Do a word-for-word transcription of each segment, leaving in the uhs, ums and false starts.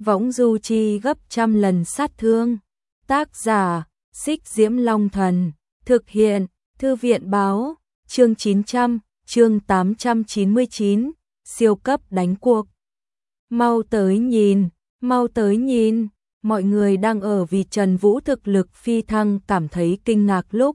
võng du chi gấp trăm lần sát thương. Tác giả, Xích Diễm Long Thần, thực hiện, Thư viện báo, chương chín trăm, chương tám trăm chín mươi chín, siêu cấp đánh cuộc. Mau tới nhìn, mau tới nhìn, mọi người đang ở vì Trần Vũ thực lực phi thăng cảm thấy kinh ngạc lúc.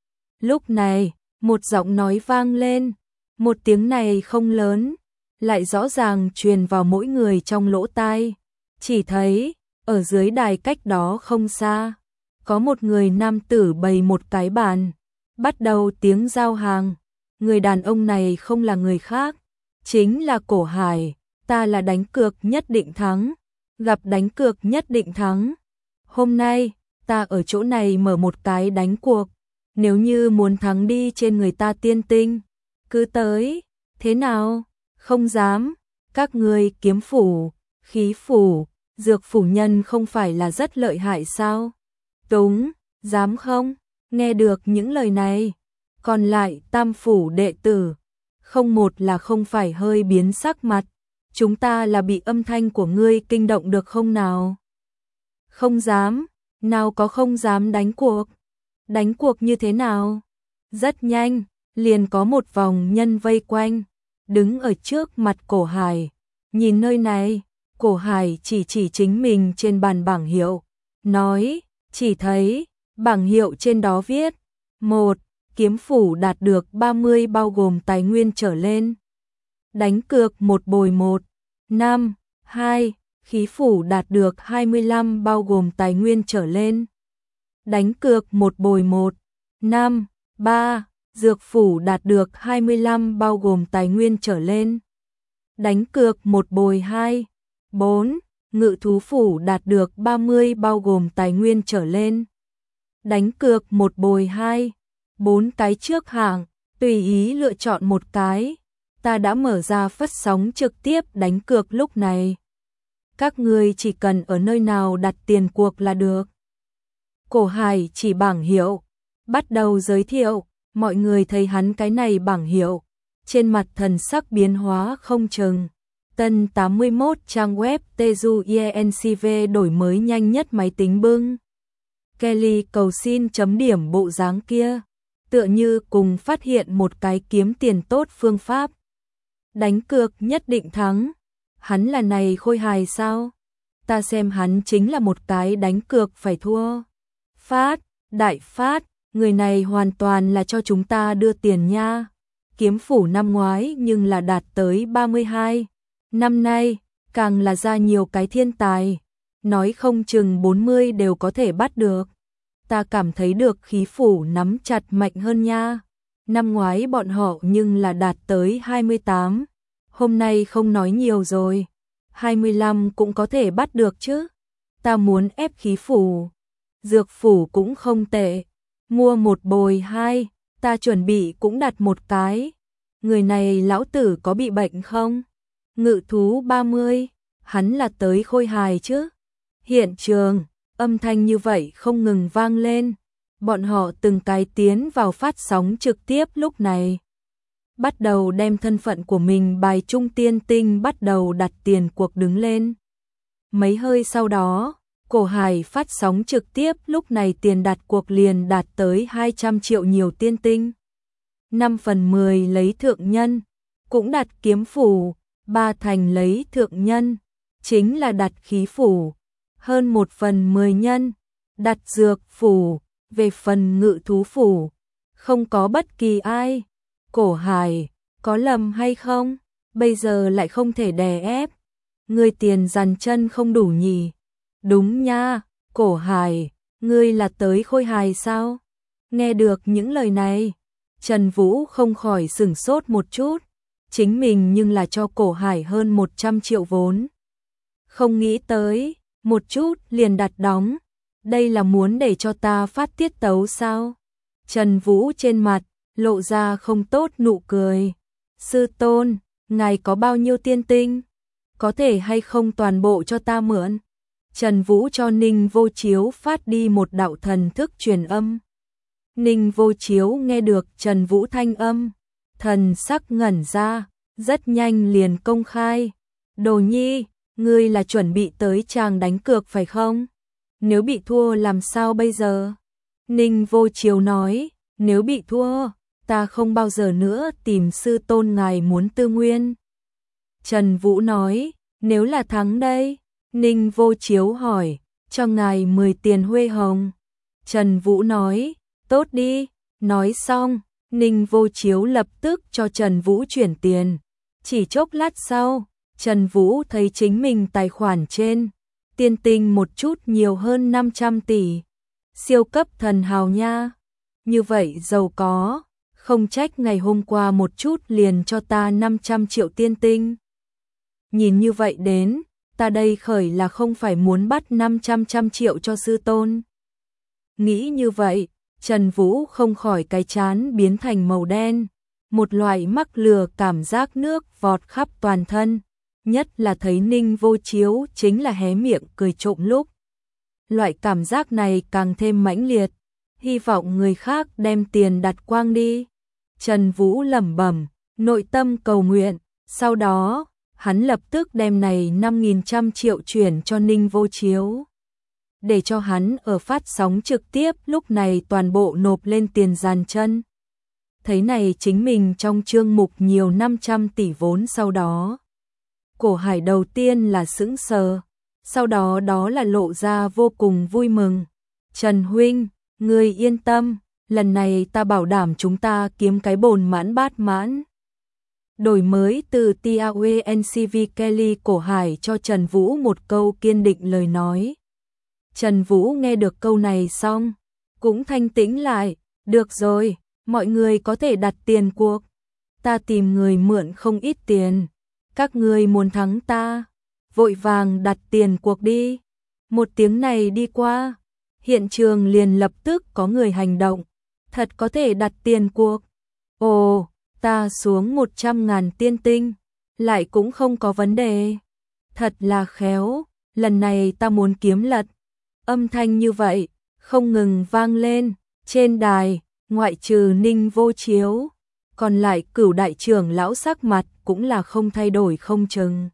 Lúc này, một giọng nói vang lên, một tiếng này không lớn, lại rõ ràng truyền vào mỗi người trong lỗ tai. Chỉ thấy, ở dưới đài cách đó không xa, có một người nam tử bày một cái bàn, bắt đầu tiếng giao hàng. Người đàn ông này không là người khác, chính là Cổ Hải. Ta là đánh cược nhất định thắng, gặp đánh cược nhất định thắng. Hôm nay, ta ở chỗ này mở một cái đánh cuộc, nếu như muốn thắng đi trên người ta tiên tinh, cứ tới, thế nào? Không dám, các người kiếm phủ, khí phủ, dược phủ nhân không phải là rất lợi hại sao? Túng, dám không? Nghe được những lời này, còn lại tam phủ đệ tử, không một là không phải hơi biến sắc mặt. Chúng ta là bị âm thanh của ngươi kinh động được không nào? Không dám, nào có không dám đánh cuộc? Đánh cuộc như thế nào? Rất nhanh, liền có một vòng nhân vây quanh, đứng ở trước mặt Cổ Hải. Nhìn nơi này, Cổ Hải chỉ chỉ chính mình trên bàn bảng hiệu, nói, chỉ thấy, bảng hiệu trên đó viết, một, kiếm phủ đạt được ba mươi bao gồm tài nguyên trở lên. Đánh cược một bồi một. Năm, hai, khí phủ đạt được hai mươi lăm bao gồm tài nguyên trở lên. Đánh cược một bồi một. Năm, ba, dược phủ đạt được hai mươi lăm bao gồm tài nguyên trở lên. Đánh cược một bồi hai. Bốn, ngự thú phủ đạt được ba mươi bao gồm tài nguyên trở lên. Đánh cược một bồi hai. Bốn cái trước hàng, tùy ý lựa chọn một cái. Ta đã mở ra phát sóng trực tiếp đánh cược lúc này. Các người chỉ cần ở nơi nào đặt tiền cuộc là được. Cổ Hải chỉ bảng hiệu, bắt đầu giới thiệu, mọi người thấy hắn cái này bảng hiệu, trên mặt thần sắc biến hóa không chừng. Tân tám mươi mốt trang web Teju i en xê vê đổi mới nhanh nhất máy tính bưng. Kelly cầu xin chấm điểm bộ dáng kia, tựa như cùng phát hiện một cái kiếm tiền tốt phương pháp. Đánh cược nhất định thắng. Hắn là này Khôi Hài sao? Ta xem hắn chính là một cái đánh cược phải thua. Phát, đại phát, người này hoàn toàn là cho chúng ta đưa tiền nha. Kiếm phủ năm ngoái nhưng là đạt tới ba mươi hai. Năm nay, càng là ra nhiều cái thiên tài. Nói không chừng bốn mươi đều có thể bắt được. Ta cảm thấy được khí phủ nắm chặt mạnh hơn nha. Năm ngoái bọn họ nhưng là đạt tới hai mươi tám. Hôm nay không nói nhiều rồi. hai mươi lăm cũng có thể bắt được chứ. Ta muốn ép khí phủ. Dược phủ cũng không tệ. Mua một bồi hai. Ta chuẩn bị cũng đặt một cái. Người này lão tử có bị bệnh không? Ngự thú ba mươi. Hắn là tới Khôi Hài chứ. Hiện trường, âm thanh như vậy không ngừng vang lên. Bọn họ từng cái tiến vào phát sóng trực tiếp lúc này. Bắt đầu đem thân phận của mình bài trung tiên tinh bắt đầu đặt tiền cuộc đứng lên. Mấy hơi sau đó, Cổ Hải phát sóng trực tiếp lúc này tiền đặt cuộc liền đạt tới hai trăm triệu nhiều tiên tinh. năm phần mười lấy thượng nhân, cũng đặt kiếm phủ, ba thành lấy thượng nhân, chính là đặt khí phủ, hơn một phần mười nhân, đặt dược phủ, về phần ngự thú phủ, không có bất kỳ ai. Cổ Hải, có lầm hay không? Bây giờ lại không thể đè ép. Ngươi tiền dằn chân không đủ nhỉ? Đúng nha, Cổ Hải, ngươi là tới Khôi Hài sao? Nghe được những lời này, Trần Vũ không khỏi sửng sốt một chút. Chính mình nhưng là cho Cổ Hải hơn một trăm triệu vốn. Không nghĩ tới, một chút liền đặt đóng. Đây là muốn để cho ta phát tiết tấu sao? Trần Vũ trên mặt lộ ra không tốt nụ cười. Sư tôn, ngài có bao nhiêu tiên tinh? Có thể hay không toàn bộ cho ta mượn? Trần Vũ cho Ninh Vô Chiếu phát đi một đạo thần thức truyền âm. Ninh Vô Chiếu nghe được Trần Vũ thanh âm, thần sắc ngẩn ra, rất nhanh liền công khai. Đồ nhi, ngươi là chuẩn bị tới chàng đánh cược phải không? Nếu bị thua làm sao bây giờ? Ninh Vô Chiếu nói, nếu bị thua, ta không bao giờ nữa tìm sư tôn ngài muốn tư nguyên. Trần Vũ nói, nếu là thắng đây? Ninh Vô Chiếu hỏi, cho ngài mười tiền huê hồng. Trần Vũ nói, tốt đi. Nói xong, Ninh Vô Chiếu lập tức cho Trần Vũ chuyển tiền. Chỉ chốc lát sau, Trần Vũ thấy chính mình tài khoản trên tiên tinh một chút nhiều hơn năm trăm tỷ. Siêu cấp thần hào nha. Như vậy giàu có, không trách ngày hôm qua một chút liền cho ta năm trăm triệu tiên tinh. Nhìn như vậy đến, ta đây khởi là không phải muốn bắt năm trăm trăm triệu cho sư tôn. Nghĩ như vậy, Trần Vũ không khỏi cái trán biến thành màu đen, một loại mắc lừa cảm giác nước vọt khắp toàn thân, nhất là thấy Ninh Vô Chiếu chính là hé miệng cười trộm lúc. Loại cảm giác này càng thêm mãnh liệt, hy vọng người khác đem tiền đặt quang đi. Trần Vũ lẩm bẩm, nội tâm cầu nguyện, sau đó, hắn lập tức đem này năm nghìn trăm triệu chuyển cho Ninh Vô Chiếu. Để cho hắn ở phát sóng trực tiếp lúc này toàn bộ nộp lên tiền dàn chân. Thấy này chính mình trong chương mục nhiều năm trăm tỷ vốn sau đó. Cổ Hải đầu tiên là sững sờ, sau đó đó là lộ ra vô cùng vui mừng. Trần huynh, ngươi yên tâm, lần này ta bảo đảm chúng ta kiếm cái bồn mãn bát mãn. Đổi mới từ tê a u en xê vê Kelly. Cổ Hải cho Trần Vũ một câu kiên định lời nói. Trần Vũ nghe được câu này xong, cũng thanh tĩnh lại, được rồi, mọi người có thể đặt tiền cuộc. Ta tìm người mượn không ít tiền, các người muốn thắng ta, vội vàng đặt tiền cuộc đi. Một tiếng này đi qua, hiện trường liền lập tức có người hành động, thật có thể đặt tiền cuộc. Ồ, ta xuống một trăm ngàn tiên tinh, lại cũng không có vấn đề. Thật là khéo, lần này ta muốn kiếm lật. Âm thanh như vậy, không ngừng vang lên, trên đài, ngoại trừ Ninh Vô Chiếu, còn lại Cửu đại trưởng lão sắc mặt cũng là không thay đổi không chừng.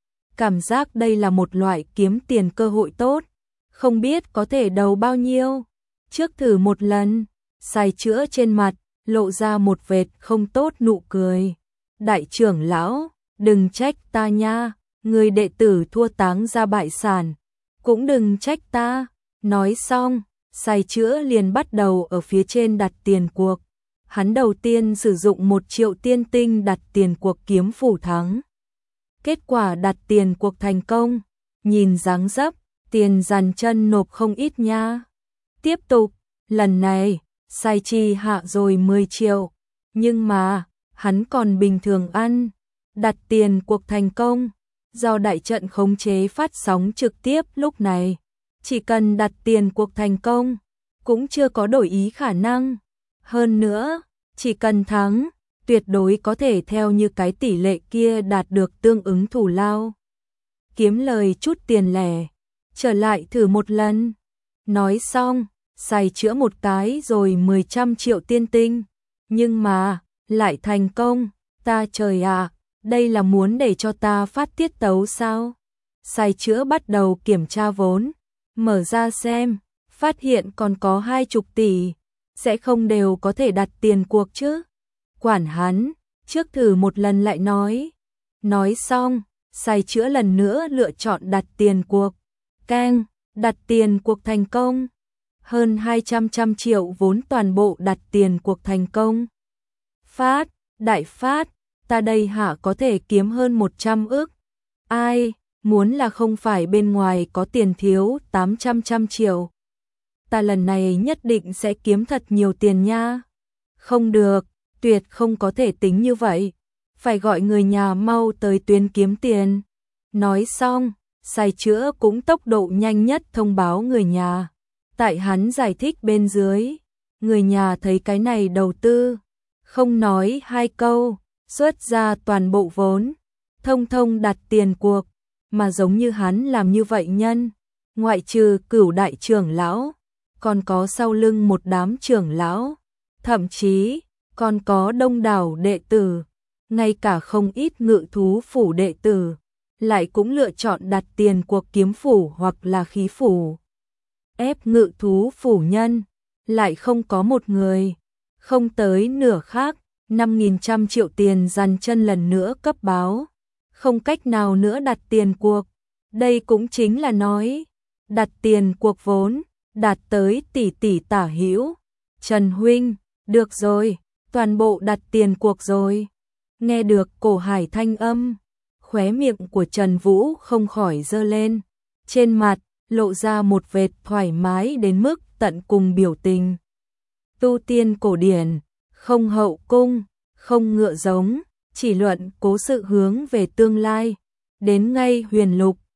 Cảm giác đây là một loại kiếm tiền cơ hội tốt, không biết có thể đầu bao nhiêu. Trước thử một lần, Sai Chữa trên mặt, lộ ra một vệt không tốt nụ cười. Đại trưởng lão, đừng trách ta nha, người đệ tử thua táng ra bại sản. Cũng đừng trách ta. Nói xong, Sai Chữa liền bắt đầu ở phía trên đặt tiền cuộc. Hắn đầu tiên sử dụng một triệu tiên tinh đặt tiền cuộc kiếm phủ thắng. Kết quả đặt tiền cuộc thành công, nhìn dáng dấp, tiền dàn chân nộp không ít nha. Tiếp tục, lần này, Sai Chi hạ rồi mười triệu, nhưng mà, hắn còn bình thường ăn, đặt tiền cuộc thành công. Do đại trận khống chế phát sóng trực tiếp lúc này, chỉ cần đặt tiền cuộc thành công, cũng chưa có đổi ý khả năng. Hơn nữa, chỉ cần thắng, tuyệt đối có thể theo như cái tỷ lệ kia đạt được tương ứng thù lao. Kiếm lời chút tiền lẻ, trở lại thử một lần. Nói xong, Sai Chữa một cái rồi mười trăm triệu tiên tinh. Nhưng mà, lại thành công, ta trời ạ! Đây là muốn để cho ta phát tiết tấu sao? Sai Chữa bắt đầu kiểm tra vốn, mở ra xem, phát hiện còn có hai chục tỷ, sẽ không đều có thể đặt tiền cuộc chứ? Quản hắn, trước thử một lần lại nói. Nói xong, Sai Chữa lần nữa lựa chọn đặt tiền cuộc. Keng, đặt tiền cuộc thành công. Hơn hai trăm trăm triệu vốn toàn bộ đặt tiền cuộc thành công. Phát, đại phát. Ta đây hả có thể kiếm hơn một trăm ức. Ai, muốn là không phải bên ngoài có tiền thiếu tám trăm trăm triệu. Ta lần này nhất định sẽ kiếm thật nhiều tiền nha. Không được, tuyệt không có thể tính như vậy. Phải gọi người nhà mau tới tuyến kiếm tiền. Nói xong, Sai Chữa cũng tốc độ nhanh nhất thông báo người nhà. Tại hắn giải thích bên dưới, người nhà thấy cái này đầu tư, không nói hai câu, xuất ra toàn bộ vốn, thông thông đặt tiền cuộc, mà giống như hắn làm như vậy nhân, ngoại trừ Cửu đại trưởng lão, còn có sau lưng một đám trưởng lão, thậm chí còn có đông đảo đệ tử, ngay cả không ít ngự thú phủ đệ tử, lại cũng lựa chọn đặt tiền cuộc kiếm phủ hoặc là khí phủ. Ép ngự thú phủ nhân, lại không có một người, không tới nửa khác, năm nghìn trăm triệu tiền dằn chân lần nữa cấp báo, không cách nào nữa đặt tiền cuộc. Đây cũng chính là nói, đặt tiền cuộc vốn, đạt tới tỷ tỷ tả hữu. Trần huynh, được rồi, toàn bộ đặt tiền cuộc rồi. Nghe được Cổ Hải thanh âm, khóe miệng của Trần Vũ không khỏi giơ lên, trên mặt lộ ra một vệt thoải mái đến mức tận cùng biểu tình. Tu tiên cổ điển, không hậu cung, không ngựa giống, chỉ luận cố sự hướng về tương lai, đến ngay huyền lục,